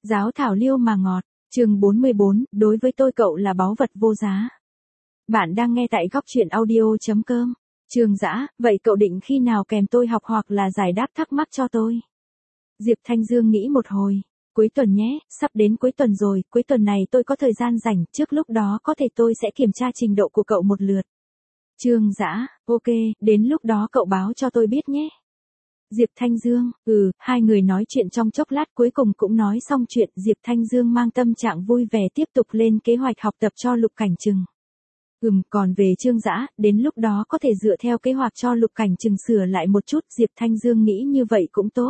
Giáo thảo liêu mà ngọt, chương 44, đối với tôi cậu là báu vật vô giá. Bạn đang nghe tại góc truyện audio.com. Trương Dã, vậy cậu định khi nào kèm tôi học hoặc là giải đáp thắc mắc cho tôi? Diệp Thanh Dương nghĩ một hồi. Cuối tuần nhé, sắp đến cuối tuần rồi, cuối tuần này tôi có thời gian rảnh, trước lúc đó có thể tôi sẽ kiểm tra trình độ của cậu một lượt. Trương Dã, ok, đến lúc đó cậu báo cho tôi biết nhé. Diệp Thanh Dương, hai người nói chuyện trong chốc lát cuối cùng cũng nói xong chuyện. Diệp Thanh Dương mang tâm trạng vui vẻ tiếp tục lên kế hoạch học tập cho Lục Cảnh Trừng. Còn về Trương Dã, đến lúc đó có thể dựa theo kế hoạch cho Lục Cảnh Trừng sửa lại một chút. Diệp Thanh Dương nghĩ như vậy cũng tốt.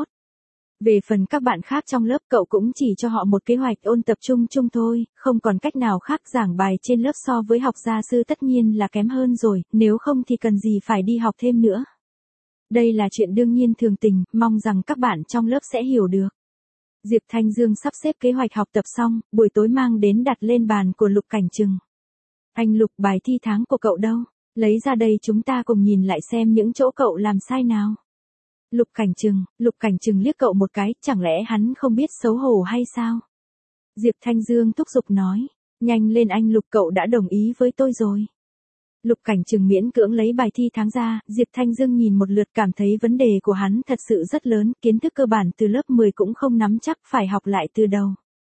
Về phần các bạn khác trong lớp cậu cũng chỉ cho họ một kế hoạch ôn tập chung thôi, không còn cách nào khác. Giảng bài trên lớp so với học gia sư tất nhiên là kém hơn rồi, nếu không thì cần gì phải đi học thêm nữa. Đây là chuyện đương nhiên thường tình, mong rằng các bạn trong lớp sẽ hiểu được. Diệp Thanh Dương sắp xếp kế hoạch học tập xong, buổi tối mang đến đặt lên bàn của Lục Cảnh Trừng. Anh Lục, bài thi tháng của cậu đâu? Lấy ra đây chúng ta cùng nhìn lại xem những chỗ cậu làm sai nào. Lục Cảnh Trừng liếc cậu một cái, chẳng lẽ hắn không biết xấu hổ hay sao? Diệp Thanh Dương thúc giục nói, nhanh lên anh Lục, cậu đã đồng ý với tôi rồi. Lục Cảnh Trừng miễn cưỡng lấy bài thi tháng ra, Diệp Thanh Dương nhìn một lượt cảm thấy vấn đề của hắn thật sự rất lớn, kiến thức cơ bản từ lớp 10 cũng không nắm chắc, phải học lại từ đầu.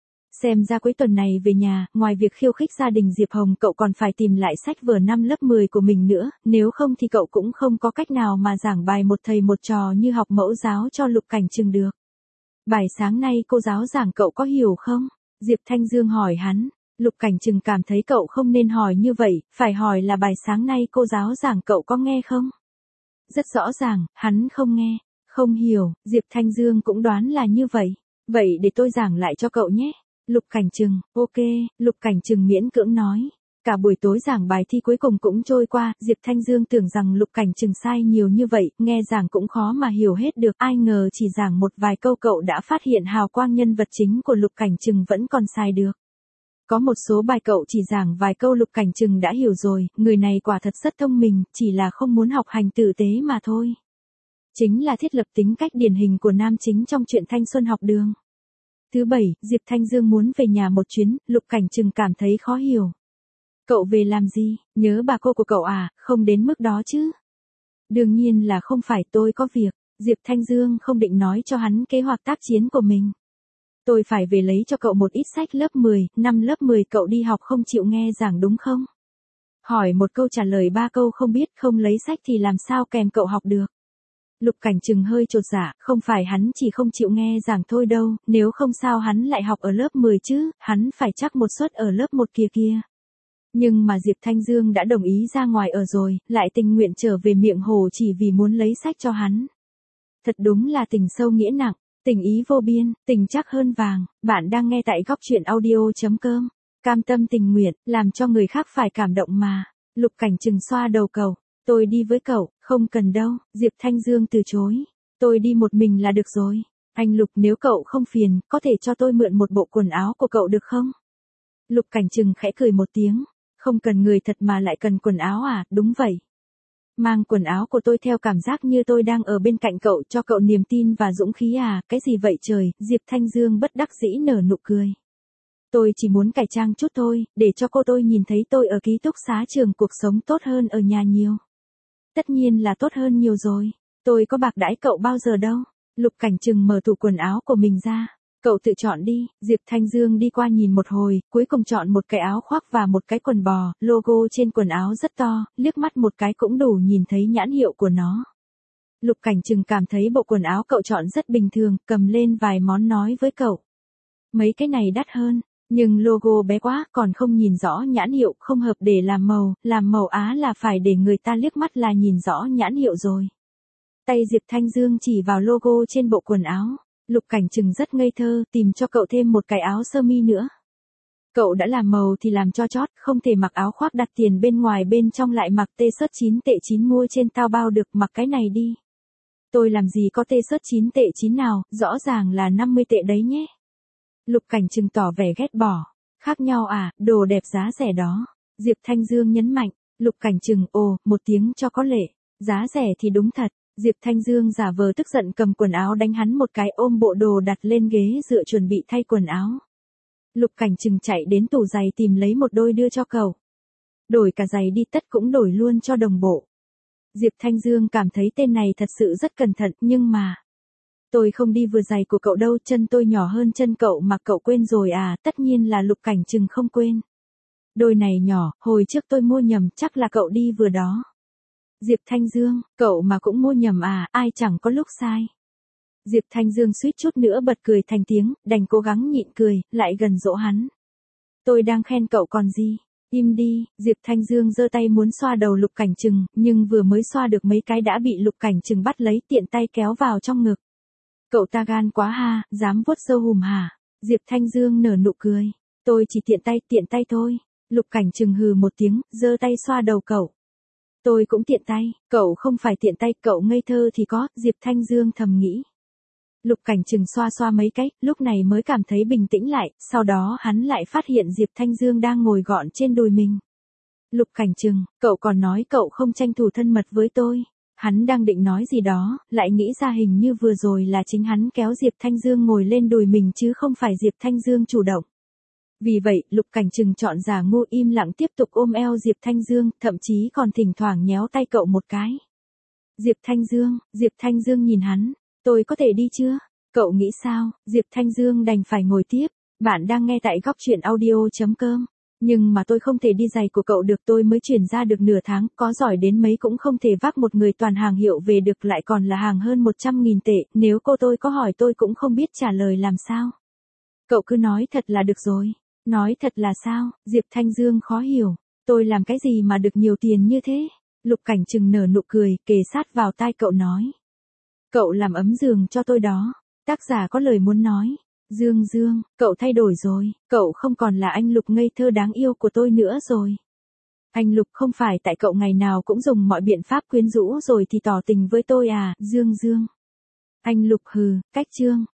Xem ra cuối tuần này về nhà, ngoài việc khiêu khích gia đình Diệp Hồng cậu còn phải tìm lại sách vở năm lớp 10 của mình nữa, nếu không thì cậu cũng không có cách nào mà giảng bài một thầy một trò như học mẫu giáo cho Lục Cảnh Trừng được. Bài sáng nay cô giáo giảng cậu có hiểu không? Diệp Thanh Dương hỏi hắn. Lục Cảnh Trừng cảm thấy cậu không nên hỏi như vậy, phải hỏi là bài sáng nay cô giáo giảng cậu có nghe không? Rất rõ ràng, hắn không nghe, không hiểu. Diệp Thanh Dương cũng đoán là như vậy. Vậy để tôi giảng lại cho cậu nhé. Lục Cảnh Trừng, ok, Lục Cảnh Trừng miễn cưỡng nói. Cả buổi tối giảng bài thi cuối cùng cũng trôi qua, Diệp Thanh Dương tưởng rằng Lục Cảnh Trừng sai nhiều như vậy, nghe giảng cũng khó mà hiểu hết được, ai ngờ chỉ giảng một vài câu cậu đã phát hiện hào quang nhân vật chính của Lục Cảnh Trừng vẫn còn sai được. Có một số bài cậu chỉ giảng vài câu Lục Cảnh Trừng đã hiểu rồi, người này quả thật rất thông minh, chỉ là không muốn học hành tử tế mà thôi. Chính là thiết lập tính cách điển hình của nam chính trong truyện thanh xuân học đường. Thứ bảy, Diệp Thanh Dương muốn về nhà một chuyến, Lục Cảnh Trừng cảm thấy khó hiểu. Cậu về làm gì, nhớ bà cô của cậu à, không đến mức đó chứ. Đương nhiên là không phải, tôi có việc. Diệp Thanh Dương không định nói cho hắn kế hoạch tác chiến của mình. Tôi phải về lấy cho cậu một ít sách lớp 10, năm lớp 10 cậu đi học không chịu nghe giảng đúng không? Hỏi một câu trả lời ba câu không biết, không lấy sách thì làm sao kèm cậu học được? Lục Cảnh Trừng hơi chột dạ, không phải hắn chỉ không chịu nghe giảng thôi đâu, nếu không sao hắn lại học ở lớp 10 chứ, hắn phải chắc một suất ở lớp 1 kia. Nhưng mà Diệp Thanh Dương đã đồng ý ra ngoài ở rồi, lại tình nguyện trở về Miệng Hồ chỉ vì muốn lấy sách cho hắn. Thật đúng là tình sâu nghĩa nặng. Tình ý vô biên, tình chắc hơn vàng. Bạn đang nghe tại góc truyện audio.com. Cam tâm tình nguyện, làm cho người khác phải cảm động mà. Lục Cảnh Trừng xoa đầu cậu. Tôi đi với cậu, không cần đâu. Diệp Thanh Dương từ chối. Tôi đi một mình là được rồi. Anh Lục, nếu cậu không phiền, có thể cho tôi mượn một bộ quần áo của cậu được không? Lục Cảnh Trừng khẽ cười một tiếng. Không cần người thật mà lại cần quần áo à, đúng vậy. Mang quần áo của tôi theo cảm giác như tôi đang ở bên cạnh cậu, cho cậu niềm tin và dũng khí à, cái gì vậy trời? Diệp Thanh Dương bất đắc dĩ nở nụ cười. Tôi chỉ muốn cải trang chút thôi, để cho cô tôi nhìn thấy tôi ở ký túc xá trường cuộc sống tốt hơn ở nhà nhiều. Tất nhiên là tốt hơn nhiều rồi, tôi có bạc đãi cậu bao giờ đâu. Lục Cảnh Trừng mở tủ quần áo của mình ra. Cậu tự chọn đi. Diệp Thanh Dương đi qua nhìn một hồi, cuối cùng chọn một cái áo khoác và một cái quần bò, logo trên quần áo rất to, liếc mắt một cái cũng đủ nhìn thấy nhãn hiệu của nó. Lục Cảnh Trừng cảm thấy bộ quần áo cậu chọn rất bình thường, cầm lên vài món nói với cậu. Mấy cái này đắt hơn, nhưng logo bé quá, còn không nhìn rõ nhãn hiệu, không hợp để làm màu Á là phải để người ta liếc mắt là nhìn rõ nhãn hiệu rồi. Tay Diệp Thanh Dương chỉ vào logo trên bộ quần áo. Lục Cảnh Trừng rất ngây thơ, tìm cho cậu thêm một cái áo sơ mi nữa. Cậu đã làm màu thì làm cho chót, không thể mặc áo khoác đặt tiền bên ngoài bên trong lại mặc t-shirt 9 tệ 9 mua trên Taobao được, mặc cái này đi. Tôi làm gì có t-shirt 9 tệ 9 nào, rõ ràng là 50 tệ đấy nhé. Lục Cảnh Trừng tỏ vẻ ghét bỏ. Khác nhau à, đồ đẹp giá rẻ đó. Diệp Thanh Dương nhấn mạnh. Lục Cảnh Trừng, một tiếng cho có lệ. Giá rẻ thì đúng thật. Diệp Thanh Dương giả vờ tức giận cầm quần áo đánh hắn một cái, ôm bộ đồ đặt lên ghế dựa chuẩn bị thay quần áo. Lục Cảnh Trừng chạy đến tủ giày tìm lấy một đôi đưa cho cậu. Đổi cả giày đi tất cũng đổi luôn cho đồng bộ. Diệp Thanh Dương cảm thấy tên này thật sự rất cẩn thận, nhưng mà... Tôi không đi vừa giày của cậu đâu, chân tôi nhỏ hơn chân cậu mà cậu quên rồi à? Tất nhiên là Lục Cảnh Trừng không quên. Đôi này nhỏ, hồi trước tôi mua nhầm, chắc là cậu đi vừa đó. Diệp Thanh Dương, cậu mà cũng mua nhầm à? Ai chẳng có lúc sai. Diệp Thanh Dương suýt chút nữa bật cười thành tiếng, đành cố gắng nhịn cười, lại gần dỗ hắn. Tôi đang khen cậu còn gì? Im đi. Diệp Thanh Dương giơ tay muốn xoa đầu Lục Cảnh Trừng, nhưng vừa mới xoa được mấy cái đã bị Lục Cảnh Trừng bắt lấy, tiện tay kéo vào trong ngực. Cậu ta gan quá ha, dám vuốt râu hùm hả? Diệp Thanh Dương nở nụ cười. Tôi chỉ tiện tay thôi. Lục Cảnh Trừng hừ một tiếng, giơ tay xoa đầu cậu. Tôi cũng tiện tay, cậu không phải tiện tay, cậu ngây thơ thì có, Diệp Thanh Dương thầm nghĩ. Lục Cảnh Trừng xoa xoa mấy cái, lúc này mới cảm thấy bình tĩnh lại, sau đó hắn lại phát hiện Diệp Thanh Dương đang ngồi gọn trên đùi mình. Lục Cảnh Trừng, cậu còn nói cậu không tranh thủ thân mật với tôi. Hắn đang định nói gì đó, lại nghĩ ra hình như vừa rồi là chính hắn kéo Diệp Thanh Dương ngồi lên đùi mình chứ không phải Diệp Thanh Dương chủ động. Vì vậy, Lục Cảnh Trừng chọn giả ngu im lặng tiếp tục ôm eo Diệp Thanh Dương, thậm chí còn thỉnh thoảng nhéo tay cậu một cái. Diệp Thanh Dương nhìn hắn, tôi có thể đi chưa? Cậu nghĩ sao? Diệp Thanh Dương đành phải ngồi tiếp. Bạn đang nghe tại góc truyện audio.com. Nhưng mà tôi không thể đi giày của cậu được, tôi mới chuyển ra được nửa tháng, có giỏi đến mấy cũng không thể vác một người toàn hàng hiệu về được, lại còn là hàng hơn 100.000 tệ, nếu cô tôi có hỏi tôi cũng không biết trả lời làm sao. Cậu cứ nói thật là được rồi. Nói thật là sao? Diệp Thanh Dương khó hiểu. Tôi làm cái gì mà được nhiều tiền như thế? Lục Cảnh Trừng nở nụ cười, kề sát vào tai cậu nói. Cậu làm ấm giường cho tôi đó. Tác giả có lời muốn nói. Dương, cậu thay đổi rồi, cậu không còn là anh Lục ngây thơ đáng yêu của tôi nữa rồi. Anh Lục, không phải tại cậu ngày nào cũng dùng mọi biện pháp quyến rũ rồi thì tỏ tình với tôi à? Dương. Anh Lục hừ, cách chương.